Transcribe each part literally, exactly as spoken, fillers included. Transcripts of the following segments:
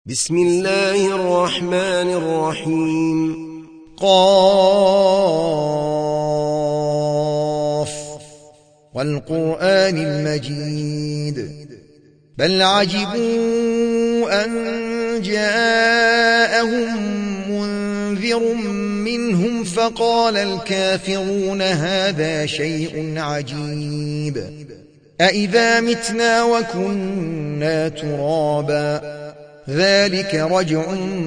بسم الله الرحمن الرحيم. قاف والقرآن المجيد بل عجبوا أن جاءهم منذر منهم فقال الكافرون هذا شيء عجيب أإذا متنا وكنا ترابا ذلك رجع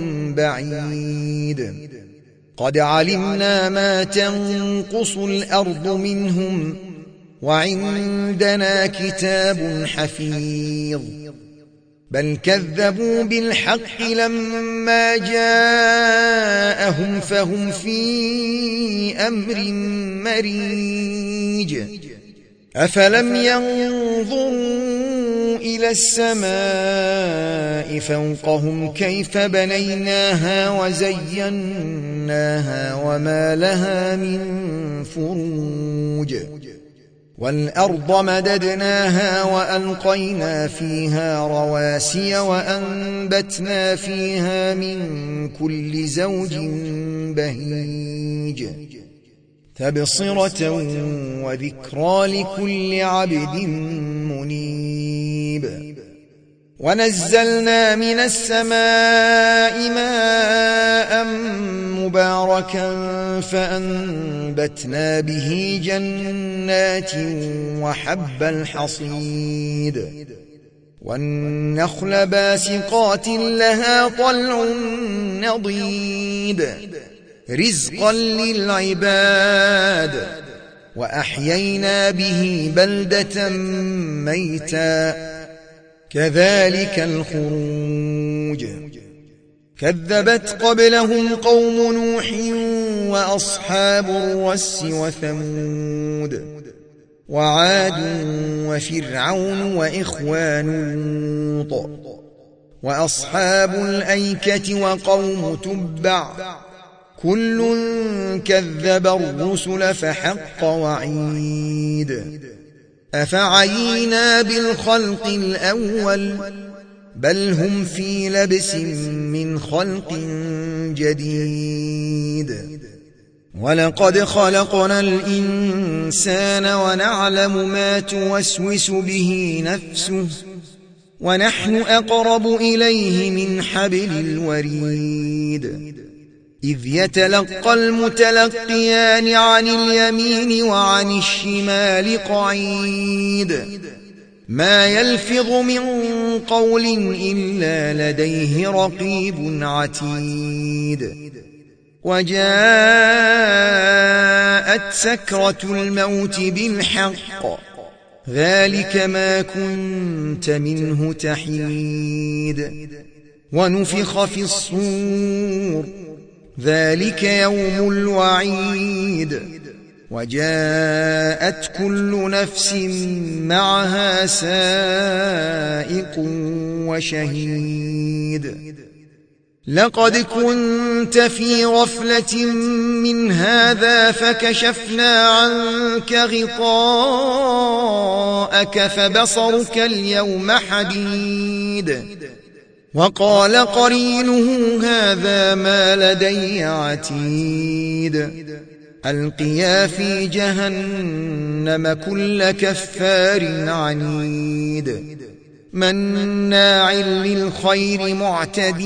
بعيد قد علمنا ما تنقص الأرض منهم وعندنا كتاب حفيظ بل كذبوا بالحق لما جاءهم فهم في أمر مريج أفلم ينظروا إلى السماء فوقهم كيف بنيناها وزيناها وما لها من فروج والأرض مددناها وألقينا فيها رواسي وأنبتنا فيها من كل زوج بهيج تبصرة وذكرى لكل عبد منيب ونزلنا من السماء ماء مباركا فأنبتنا به جنات وحب الحصيد والنخل باسقات لها طلع نضيد رزقا للعباد وأحيينا به بلدة ميتا كذلك الخروج كذبت قبلهم قوم نوح وأصحاب الرس وثمود وعاد وفرعون وإخوان لوط وأصحاب الأيكة وقوم تبع كل كذب الرسل فحق وعيد أفعينا بالخلق الأول بل هم في لبس من خلق جديد ولقد خلقنا الإنسان ونعلم ما توسوس به نفسه ونحن أقرب إليه من حبل الوريد إذ يتلقى المتلقيان عن اليمين وعن الشمال قعيد ما يلفظ من قول إلا لديه رقيب عتيد وجاءت سكرة الموت بالحق ذلك ما كنت منه تحيد ونفخ في الصور ذلك يوم الوعيد وجاءت كل نفس معها سائق وشهيد لقد كنت في غفلة من هذا فكشفنا عنك غطاءك فبصرك اليوم حديد وقال قرينه هذا ما لدي عتيد ألقيا في جهنم كل كفار عنيد مناع للخير معتد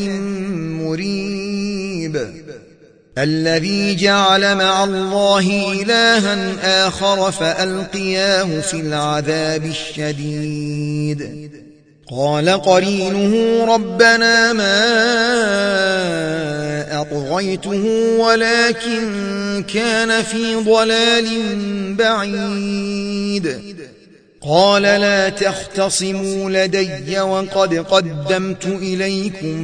مريب الذي جعل مع الله إلها آخر فألقياه في العذاب الشديد قال قرينه ربنا ما أطغيته ولكن كان في ضلال بعيد قال لا تختصموا لدي وقد قدمت إليكم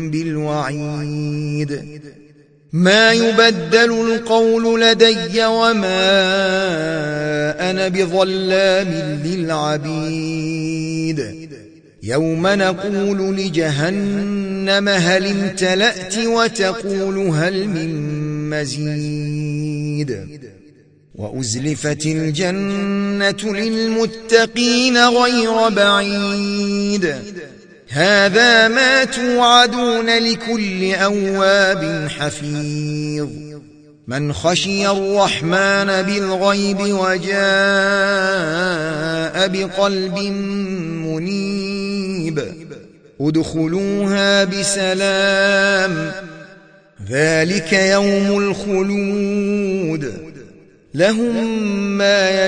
بالوعيد ما يبدل القول لدي وما أنا بظلام للعبيد يوم نقول لجهنم هل امتلأت وتقول هل من مزيد وأزلفت الجنة للمتقين غير بعيد هذا ما توعدون لكل أواب حفيظ من خشي الرحمن بالغيب وجاء بقلب منيب ادخلوها بسلام ذلك يوم الخلود لهم ما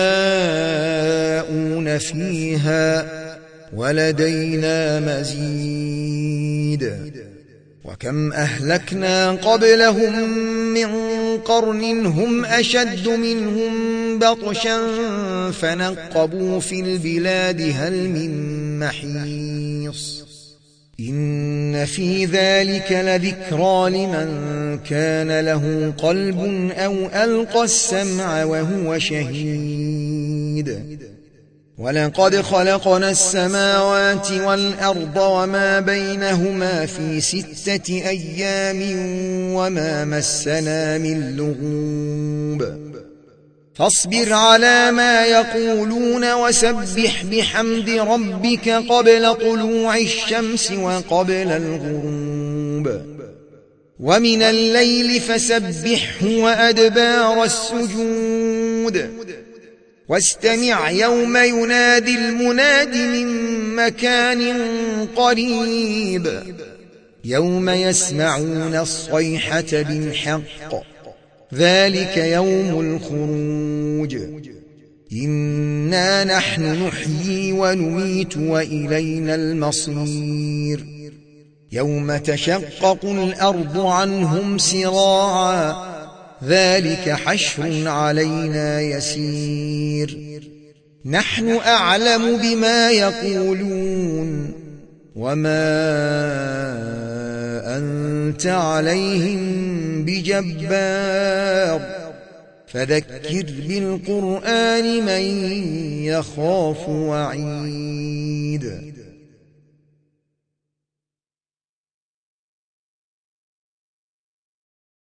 يشاءون فيها ولدينا مزيد وكم أهلكنا قبلهم من قرن هم أشد منهم بطشا فنقبوا في البلاد هل من محيص إن في ذلك لذكرى لمن كان له قلب أو ألقى السمع وهو شهيد ولقد خلقنا السماوات والأرض وما بينهما في ستة أيام وما مسنا من لغوب فاصبر على ما يقولون وسبح بحمد ربك قبل طلوع الشمس وقبل الغروب ومن الليل فسبحه وأدبار السجود واستمع يوم ينادي المناد من مكان قريب يوم يسمعون الصيحة بالحق ذلك يوم الخروج إنا نحن نحيي ونميت وإلينا المصير يوم تشقق الأرض عنهم سراعا ذلك حشر علينا يسير نحن أعلم بما يقولون وما أنت عليهم بجبار فذكر بالقرآن من يخاف وعيد